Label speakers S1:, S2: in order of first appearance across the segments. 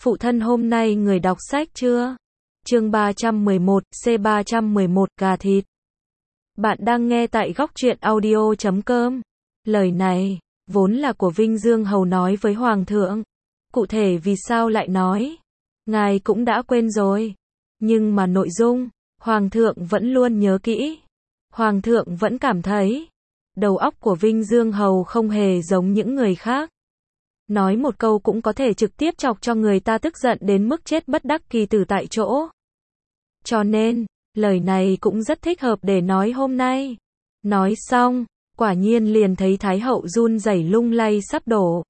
S1: Phụ thân hôm nay người đọc sách chưa? Chương 311, C311, gà thịt. Bạn đang nghe tại góc truyện audio.com. Lời này, vốn là của Vinh Dương Hầu nói với Hoàng thượng. Cụ thể vì sao lại nói? Ngài cũng đã quên rồi. Nhưng mà nội dung, Hoàng thượng vẫn luôn nhớ kỹ. Hoàng thượng vẫn cảm thấy, đầu óc của Vinh Dương Hầu không hề giống những người khác. Nói một câu cũng có thể trực tiếp chọc cho người ta tức giận đến mức chết bất đắc kỳ tử tại chỗ. Cho nên, lời này cũng rất thích hợp để nói hôm nay. Nói xong, quả nhiên liền thấy Thái hậu run rẩy lung lay sắp đổ.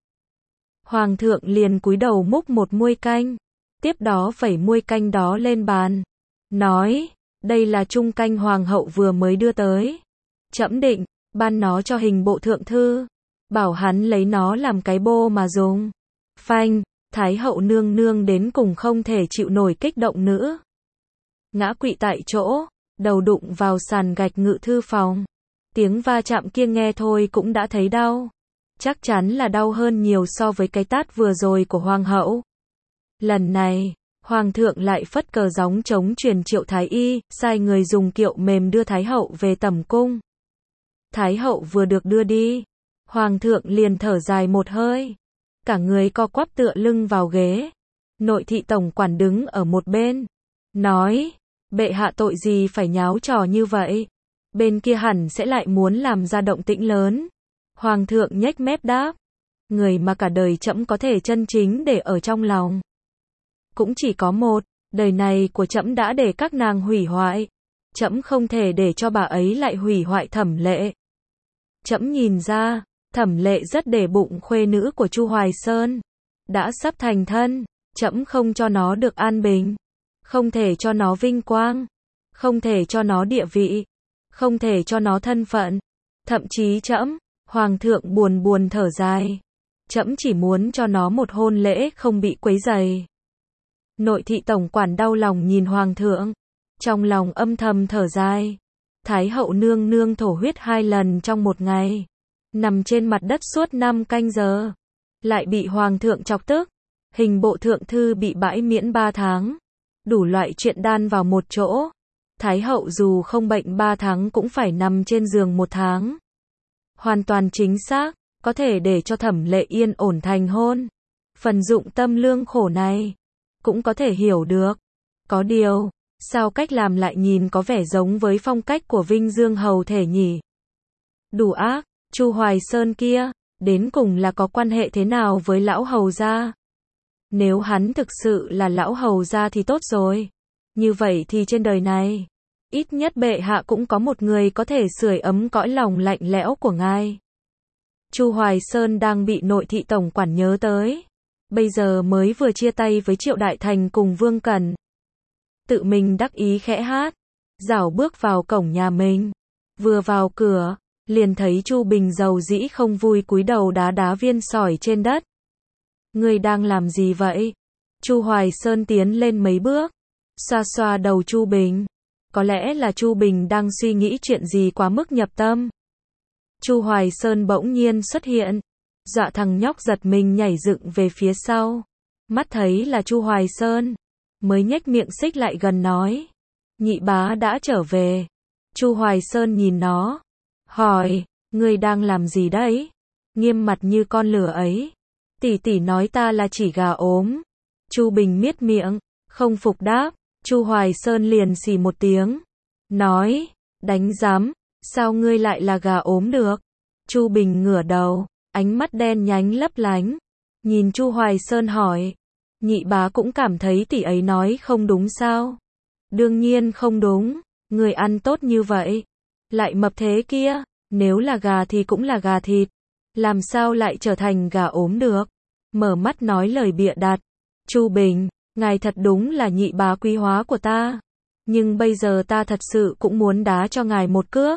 S1: Hoàng thượng liền cúi đầu múc một muôi canh, tiếp đó vẩy muôi canh đó lên bàn. Nói, đây là chung canh hoàng hậu vừa mới đưa tới. Trẫm định, ban nó cho hình bộ thượng thư. Bảo hắn lấy nó làm cái bô mà dùng. Phanh, Thái hậu nương nương đến cùng không thể chịu nổi kích động nữa. Ngã quỵ tại chỗ, đầu đụng vào sàn gạch ngự thư phòng. Tiếng va chạm kia nghe thôi cũng đã thấy đau. Chắc chắn là đau hơn nhiều so với cái tát vừa rồi của hoàng hậu. Lần này, hoàng thượng lại phất cờ gióng trống truyền triệu thái y, sai người dùng kiệu mềm đưa Thái hậu về tẩm cung. Thái hậu vừa được đưa đi, Hoàng thượng liền thở dài một hơi. Cả người co quắp tựa lưng vào ghế. Nội thị tổng quản đứng ở một bên. Nói, bệ hạ tội gì phải nháo trò như vậy. Bên kia hẳn sẽ lại muốn làm ra động tĩnh lớn. Hoàng thượng nhếch mép đáp. Người mà cả đời trẫm có thể chân chính để ở trong lòng. Cũng chỉ có một, đời này của trẫm đã để các nàng hủy hoại. Trẫm không thể để cho bà ấy lại hủy hoại Thẩm Lệ. Trẫm nhìn ra, Thẩm Lệ rất để bụng khuê nữ của Chu Hoài Sơn. Đã sắp thành thân, trẫm không cho nó được an bình. Không thể cho nó vinh quang. Không thể cho nó địa vị. Không thể cho nó thân phận. Thậm chí trẫm, Hoàng thượng buồn buồn thở dài. Trẫm chỉ muốn cho nó một hôn lễ không bị quấy rầy. Nội thị tổng quản đau lòng nhìn Hoàng thượng. Trong lòng âm thầm thở dài. Thái hậu nương nương thổ huyết 2 lần trong một ngày. Nằm trên mặt đất suốt 5 canh giờ. Lại bị hoàng thượng chọc tức. Hình bộ thượng thư bị bãi miễn 3 tháng. Đủ loại chuyện đan vào một chỗ. Thái hậu dù không bệnh 3 tháng cũng phải nằm trên giường 1 tháng. Hoàn toàn chính xác, có thể để cho Thẩm Lệ yên ổn thành hôn. Phần dụng tâm lương khổ này, cũng có thể hiểu được. Có điều, sao cách làm lại nhìn có vẻ giống với phong cách của Vinh Dương Hầu thể nhỉ? Đủ ác. Chu Hoài Sơn kia, đến cùng là có quan hệ thế nào với lão hầu gia? Nếu hắn thực sự là lão hầu gia thì tốt rồi. Như vậy thì trên đời này, ít nhất bệ hạ cũng có một người có thể sưởi ấm cõi lòng lạnh lẽo của ngài. Chu Hoài Sơn đang bị nội thị tổng quản nhớ tới. Bây giờ mới vừa chia tay với Triệu Đại Thành cùng Vương Cẩn. Tự mình đắc ý khẽ hát, rảo bước vào cổng nhà mình. Vừa vào cửa, liền thấy Chu Bình dầu dĩ không vui cúi đầu đá đá viên sỏi trên đất. Ngươi đang làm gì vậy? Chu Hoài Sơn tiến lên mấy bước, xoa xoa đầu Chu Bình. Có lẽ là Chu Bình đang suy nghĩ chuyện gì quá mức nhập tâm. Chu Hoài Sơn bỗng nhiên xuất hiện, dọa thằng nhóc giật mình nhảy dựng về phía sau. Mắt thấy là Chu Hoài Sơn, mới nhếch miệng xích lại gần nói. Nhị bá đã trở về. Chu Hoài Sơn nhìn nó, hỏi, ngươi đang làm gì đấy? Nghiêm mặt như con lửa ấy. Tỷ tỷ nói ta là chỉ gà ốm. Chu Bình miết miệng, không phục đáp. Chu Hoài Sơn liền xì một tiếng, nói, đánh giám, sao ngươi lại là gà ốm được? Chu Bình ngửa đầu, ánh mắt đen nhánh lấp lánh, nhìn Chu Hoài Sơn hỏi, nhị bá cũng cảm thấy tỷ ấy nói không đúng sao? Đương nhiên không đúng, người ăn tốt như vậy, lại mập thế kia, nếu là gà thì cũng là gà thịt, làm sao lại trở thành gà ốm được? Mở mắt nói lời bịa đặt. Chu Bình, ngài thật đúng là nhị bá quý hóa của ta, nhưng bây giờ ta thật sự cũng muốn đá cho ngài một cước.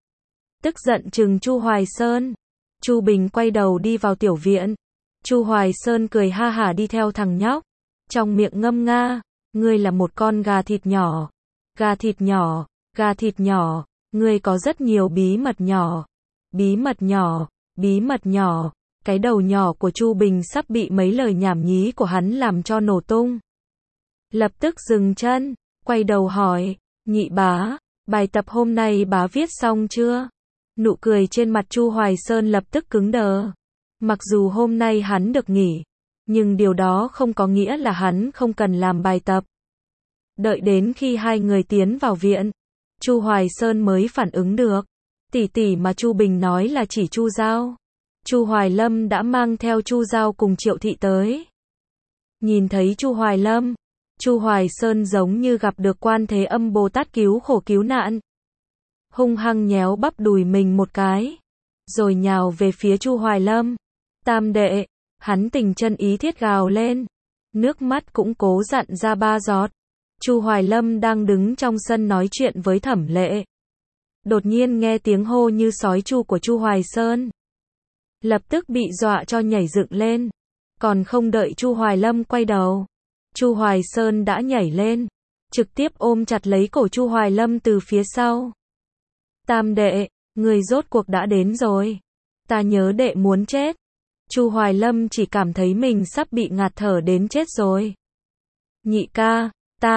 S1: Tức giận trừng Chu Hoài Sơn. Chu Bình quay đầu đi vào tiểu viện. Chu Hoài Sơn cười ha hả đi theo thằng nhóc, trong miệng ngâm nga, ngươi là một con gà thịt nhỏ. Gà thịt nhỏ, gà thịt nhỏ, ngươi có rất nhiều bí mật nhỏ. Bí mật nhỏ, bí mật nhỏ. Cái đầu nhỏ của Chu Bình sắp bị mấy lời nhảm nhí của hắn làm cho nổ tung. Lập tức dừng chân, quay đầu hỏi, nhị bá, bài tập hôm nay bá viết xong chưa? Nụ cười trên mặt Chu Hoài Sơn lập tức cứng đờ. Mặc dù hôm nay hắn được nghỉ, nhưng điều đó không có nghĩa là hắn không cần làm bài tập. Đợi đến khi hai người tiến vào viện, Chu Hoài Sơn mới phản ứng được. Tỷ tỷ mà Chu Bình nói là chỉ Chu Giao. Chu Hoài Lâm đã mang theo Chu Giao cùng Triệu Thị tới. Nhìn thấy Chu Hoài Lâm, Chu Hoài Sơn giống như gặp được Quan Thế Âm Bồ Tát cứu khổ cứu nạn. Hung hăng nhéo bắp đùi mình một cái, rồi nhào về phía Chu Hoài Lâm. Tam đệ, hắn tình chân ý thiết gào lên, nước mắt cũng cố dặn ra 3 giọt. Chu Hoài Lâm đang đứng trong sân nói chuyện với Thẩm Lệ. Đột nhiên nghe tiếng hô như sói chu của Chu Hoài Sơn. Lập tức bị dọa cho nhảy dựng lên. Còn không đợi Chu Hoài Lâm quay đầu, Chu Hoài Sơn đã nhảy lên, trực tiếp ôm chặt lấy cổ Chu Hoài Lâm từ phía sau. Tam đệ, người rốt cuộc đã đến rồi. Ta nhớ đệ muốn chết. Chu Hoài Lâm chỉ cảm thấy mình sắp bị ngạt thở đến chết rồi. Nhị ca,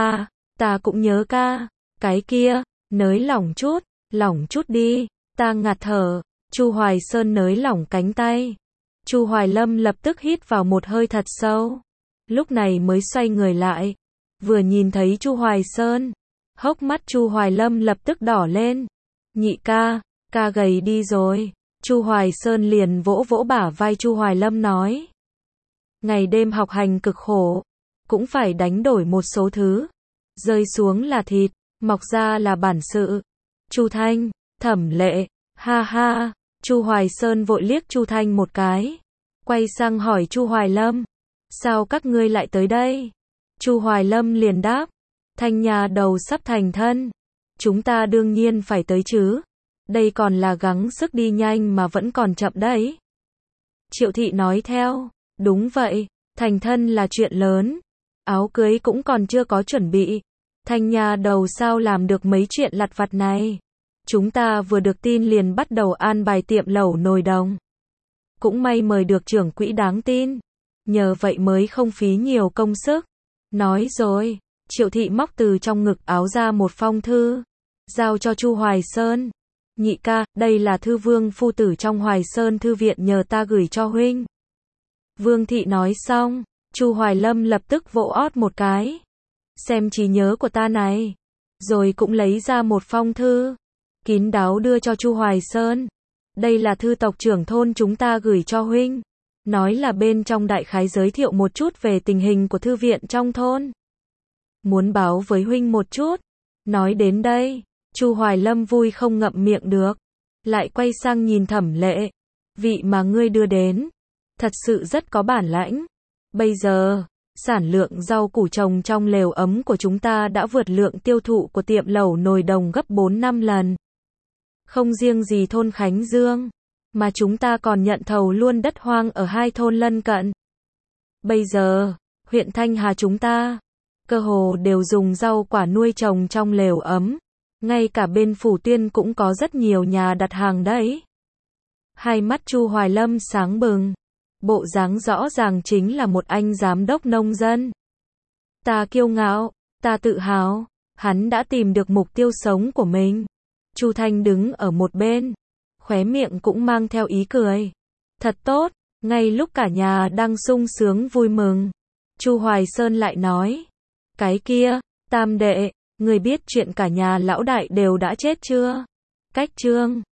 S1: ta cũng nhớ ca. Cái kia, nới lỏng chút đi, ta ngạt thở. Chu Hoài Sơn nới lỏng cánh tay. Chu Hoài Lâm lập tức hít vào một hơi thật sâu. Lúc này mới xoay người lại. Vừa nhìn thấy Chu Hoài Sơn, hốc mắt Chu Hoài Lâm lập tức đỏ lên. Nhị ca gầy đi rồi. Chu Hoài Sơn liền vỗ vỗ bả vai Chu Hoài Lâm nói. Ngày đêm học hành cực khổ, cũng phải đánh đổi một số thứ. Rơi xuống là thịt, mọc ra là bản sự. Chu Thanh, Thẩm Lệ, ha ha. Chu Hoài Sơn vội liếc Chu Thanh một cái, quay sang hỏi Chu Hoài Lâm, sao các ngươi lại tới đây? Chu Hoài Lâm liền đáp, Thanh nhà đầu sắp thành thân, chúng ta đương nhiên phải tới chứ. Đây còn là gắng sức đi nhanh mà vẫn còn chậm đấy. Triệu Thị nói theo, đúng vậy, thành thân là chuyện lớn, áo cưới cũng còn chưa có chuẩn bị. Thanh nhà đầu sao làm được mấy chuyện lặt vặt này? Chúng ta vừa được tin liền bắt đầu an bài tiệm lẩu nồi đồng. Cũng may mời được trưởng quỹ đáng tin, nhờ vậy mới không phí nhiều công sức. Nói rồi, Triệu Thị móc từ trong ngực áo ra một phong thư, giao cho Chu Hoài Sơn. Nhị ca, đây là thư Vương phu tử trong Hoài Sơn thư viện nhờ ta gửi cho huynh. Vương Thị nói xong, Chu Hoài Lâm lập tức vỗ ót một cái. Xem trí nhớ của ta này. Rồi cũng lấy ra một phong thư, kín đáo đưa cho Chu Hoài Sơn. Đây là thư tộc trưởng thôn chúng ta gửi cho huynh. Nói là bên trong đại khái giới thiệu một chút về tình hình của thư viện trong thôn. Muốn báo với huynh một chút. Nói đến đây, Chu Hoài Lâm vui không ngậm miệng được. Lại quay sang nhìn Thẩm Lệ. Vị mà ngươi đưa đến, thật sự rất có bản lãnh. Bây giờ, sản lượng rau củ trồng trong lều ấm của chúng ta đã vượt lượng tiêu thụ của tiệm lẩu nồi đồng gấp 4-5 lần. Không riêng gì thôn Khánh Dương, mà chúng ta còn nhận thầu luôn đất hoang ở 2 thôn lân cận. Bây giờ, huyện Thanh Hà chúng ta, cơ hồ đều dùng rau quả nuôi trồng trong lều ấm. Ngay cả bên Phủ Tuyên cũng có rất nhiều nhà đặt hàng đấy. Hai mắt Chu Hoài Lâm sáng bừng. Bộ dáng rõ ràng chính là một anh giám đốc nông dân. Ta kiêu ngạo, ta tự hào, hắn đã tìm được mục tiêu sống của mình. Chu Thanh đứng ở một bên, khóe miệng cũng mang theo ý cười. Thật tốt, ngay lúc cả nhà đang sung sướng vui mừng, Chu Hoài Sơn lại nói, cái kia, Tam đệ, người biết chuyện cả nhà lão đại đều đã chết chưa? Cách Trương